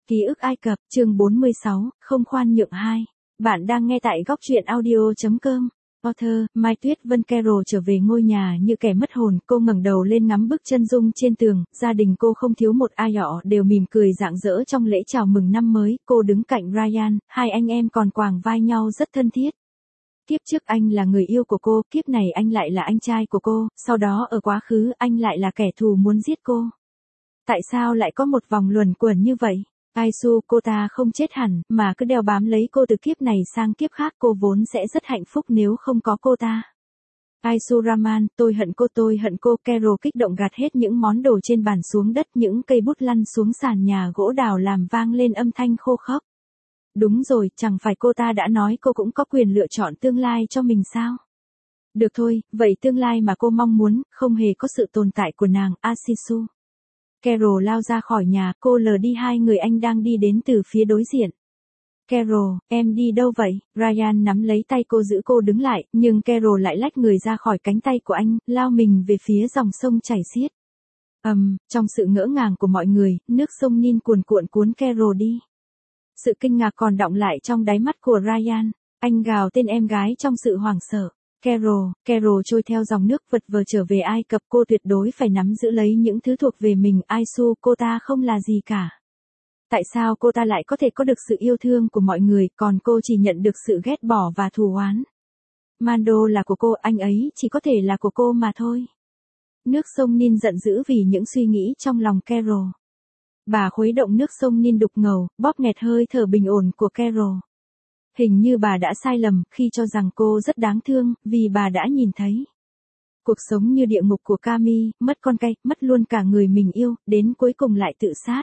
Ký ức Ai Cập, chương 46, không khoan nhượng 2. Bạn đang nghe tại góc truyện audio.com. Author, Mai Tuyết Vân. Carol trở về ngôi nhà như kẻ mất hồn, cô ngẩng đầu lên ngắm bức chân dung trên tường, gia đình cô không thiếu một ai họ đều mỉm cười rạng rỡ trong lễ chào mừng năm mới, cô đứng cạnh Ryan, hai anh em còn quàng vai nhau rất thân thiết. Kiếp trước anh là người yêu của cô, kiếp này anh lại là anh trai của cô, sau đó ở quá khứ anh lại là kẻ thù muốn giết cô. Tại sao lại có một vòng luẩn quẩn như vậy? Aisu, cô ta không chết hẳn, mà cứ đeo bám lấy cô từ kiếp này sang kiếp khác, cô vốn sẽ rất hạnh phúc nếu không có cô ta. Aisu Raman, tôi hận cô. Carol kích động gạt hết những món đồ trên bàn xuống đất, những cây bút lăn xuống sàn nhà gỗ đào làm vang lên âm thanh khô khốc. Đúng rồi, chẳng phải cô ta đã nói cô cũng có quyền lựa chọn tương lai cho mình sao? Được thôi, vậy tương lai mà cô mong muốn, không hề có sự tồn tại của nàng, Asisu. Carol lao ra khỏi nhà, cô lờ đi hai người anh đang đi đến từ phía đối diện. Carol, em đi đâu vậy? Ryan nắm lấy tay cô giữ cô đứng lại, nhưng Carol lại lách người ra khỏi cánh tay của anh, lao mình về phía dòng sông chảy xiết. Trong sự ngỡ ngàng của mọi người, nước sông Nin cuồn cuộn cuốn Carol đi. Sự kinh ngạc còn đọng lại trong đáy mắt của Ryan, anh gào tên em gái trong sự hoảng sợ. Carol trôi theo dòng nước vật vờ trở về Ai Cập, cô tuyệt đối phải nắm giữ lấy những thứ thuộc về mình. Aisu, cô ta không là gì cả. Tại sao cô ta lại có thể có được sự yêu thương của mọi người, còn cô chỉ nhận được sự ghét bỏ và thù oán? Mando là của cô, anh ấy chỉ có thể là của cô mà thôi. Nước sông Nin giận dữ vì những suy nghĩ trong lòng Carol. Bà khuấy động nước sông Nin đục ngầu, bóp nghẹt hơi thở bình ổn của Carol. Hình như bà đã sai lầm khi cho rằng cô rất đáng thương, vì bà đã nhìn thấy cuộc sống như địa ngục của Cami, mất con cái, mất luôn cả người mình yêu, đến cuối cùng lại tự sát.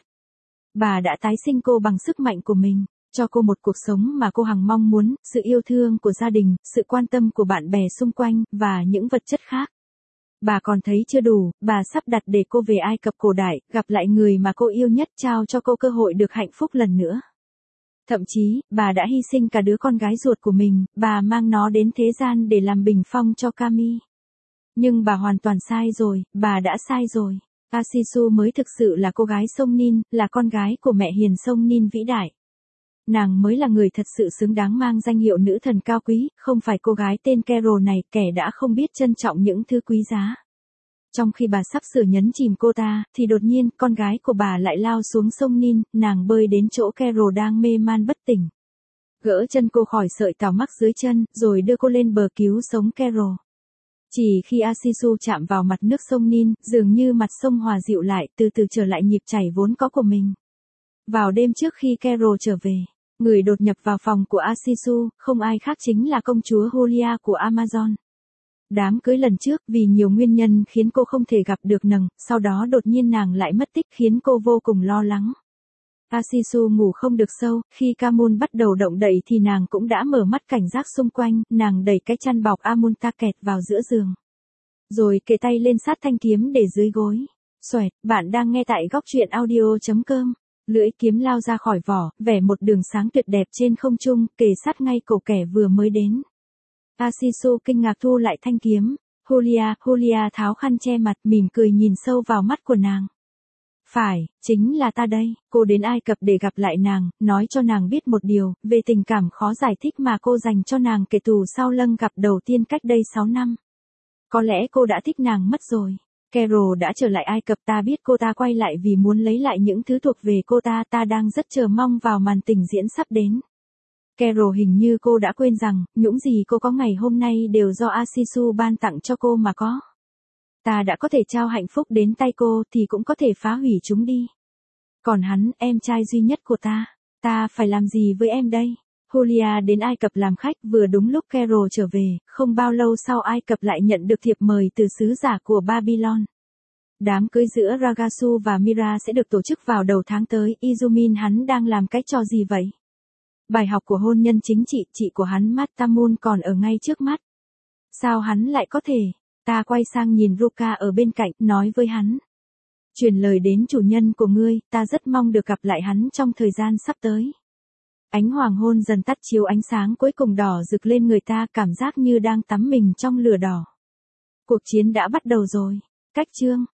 Bà đã tái sinh cô bằng sức mạnh của mình, cho cô một cuộc sống mà cô hằng mong muốn, sự yêu thương của gia đình, sự quan tâm của bạn bè xung quanh, và những vật chất khác. Bà còn thấy chưa đủ, bà sắp đặt để cô về Ai Cập cổ đại, gặp lại người mà cô yêu nhất, trao cho cô cơ hội được hạnh phúc lần nữa. Thậm chí, bà đã hy sinh cả đứa con gái ruột của mình, bà mang nó đến thế gian để làm bình phong cho Cami. Nhưng bà hoàn toàn sai rồi, bà đã sai rồi. Asisu mới thực sự là cô gái sông Nin, là con gái của mẹ hiền sông Nin vĩ đại. Nàng mới là người thật sự xứng đáng mang danh hiệu nữ thần cao quý, không phải cô gái tên Carol này, kẻ đã không biết trân trọng những thứ quý giá. Trong khi bà sắp sửa nhấn chìm cô ta, thì đột nhiên, con gái của bà lại lao xuống sông Nin, nàng bơi đến chỗ Carol đang mê man bất tỉnh. Gỡ chân cô khỏi sợi cào mắc dưới chân, rồi đưa cô lên bờ cứu sống Carol. Chỉ khi Asisu chạm vào mặt nước sông Nin, dường như mặt sông hòa dịu lại, từ từ trở lại nhịp chảy vốn có của mình. Vào đêm trước khi Carol trở về, người đột nhập vào phòng của Asisu, không ai khác chính là công chúa Julia của Amazon. Đám cưới lần trước, vì nhiều nguyên nhân khiến cô không thể gặp được nàng, sau đó đột nhiên nàng lại mất tích khiến cô vô cùng lo lắng. Asisu ngủ không được sâu, khi Kamun bắt đầu động đậy thì nàng cũng đã mở mắt cảnh giác xung quanh, nàng đẩy cái chăn bọc Amuntaket vào giữa giường. Rồi kề tay lên sát thanh kiếm để dưới gối. Xoẹt, bạn đang nghe tại góc truyện audio.com. Lưỡi kiếm lao ra khỏi vỏ, vẽ một đường sáng tuyệt đẹp trên không trung, kề sát ngay cổ kẻ vừa mới đến. Asisu kinh ngạc thu lại thanh kiếm. Julia tháo khăn che mặt, mỉm cười nhìn sâu vào mắt của nàng. Phải, chính là ta đây, cô đến Ai Cập để gặp lại nàng, nói cho nàng biết một điều, về tình cảm khó giải thích mà cô dành cho nàng kể từ sau lần gặp đầu tiên cách đây 6 năm. Có lẽ cô đã thích nàng mất rồi. Carol đã trở lại Ai Cập, ta biết cô ta quay lại vì muốn lấy lại những thứ thuộc về cô ta, ta đang rất chờ mong vào màn trình diễn sắp đến. Carol hình như cô đã quên rằng, những gì cô có ngày hôm nay đều do Asisu ban tặng cho cô mà có. Ta đã có thể trao hạnh phúc đến tay cô thì cũng có thể phá hủy chúng đi. Còn hắn, em trai duy nhất của ta phải làm gì với em đây? Julia đến Ai Cập làm khách vừa đúng lúc Carol trở về, không bao lâu sau Ai Cập lại nhận được thiệp mời từ sứ giả của Babylon. Đám cưới giữa Ragasu và Mira sẽ được tổ chức vào đầu tháng tới. Izumin, hắn đang làm cái trò gì vậy? Bài học của hôn nhân chính trị, chị của hắn Matamun còn ở ngay trước mắt. Sao hắn lại có thể? Ta quay sang nhìn Ruka ở bên cạnh, nói với hắn. Truyền lời đến chủ nhân của ngươi, ta rất mong được gặp lại hắn trong thời gian sắp tới. Ánh hoàng hôn dần tắt chiếu ánh sáng cuối cùng đỏ rực lên người ta, cảm giác như đang tắm mình trong lửa đỏ. Cuộc chiến đã bắt đầu rồi. Cách chương